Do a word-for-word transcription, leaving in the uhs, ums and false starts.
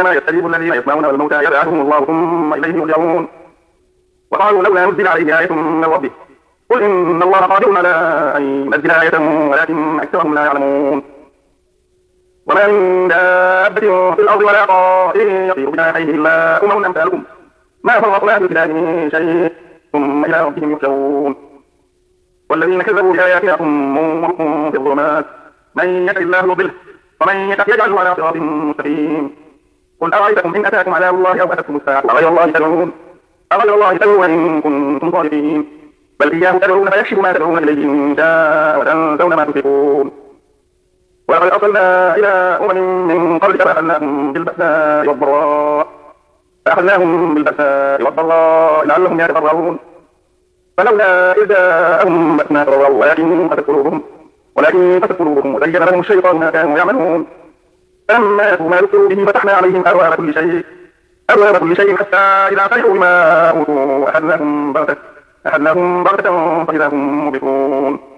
إنما يستجيب الذين يسمعون والموتى يبعثهم الله ثم إليه يرجعون. وقالوا لولا نزل عليه آية من ربه قل إن الله قادر على أن ينزل آية ولكن أكثرهم لا يعلمون. وما من دابة في الأرض ولا طائر يطير بجناحيه إلا أمم أمثالكم ما فرطنا في الكتاب من شيء ثم إلى ربهم يحشرون. والذين كذبوا بآياتنا صم وبكم في الظلمات من يشاء الله يضله ومن يشاء يجعله على صراط مستقيم. قل أرأيتكم إن أتاكم عذاب الله أو أتتكم الساعة أغير الله تدعون أغير الله تدعون إن كنتم صادقين بل إياه تدعون فيكشف ما تدعون إليه إن شاء وتنسون ما تشركون. ولقد أرسلنا إلى أمم من قبلك فأخذناهم بالبأساء والضراء فأخذناهم بالبأساء والضراء لعلهم يتضرعون فلولا إذ جاءهم بأسنا تضرعوا ولكن قست قلوبهم ولكن قست قلوبهم وزين لهم الشيطان ما كانوا يعملون. فلما نسوا ما ذكروا به فتحنا عليهم أبواب كل شيء أبواب كل شيء حتى إذا فرحوا بما أوتوا أخذناهم بغتة أخذناهم بغتة فإذا هم مبلسون.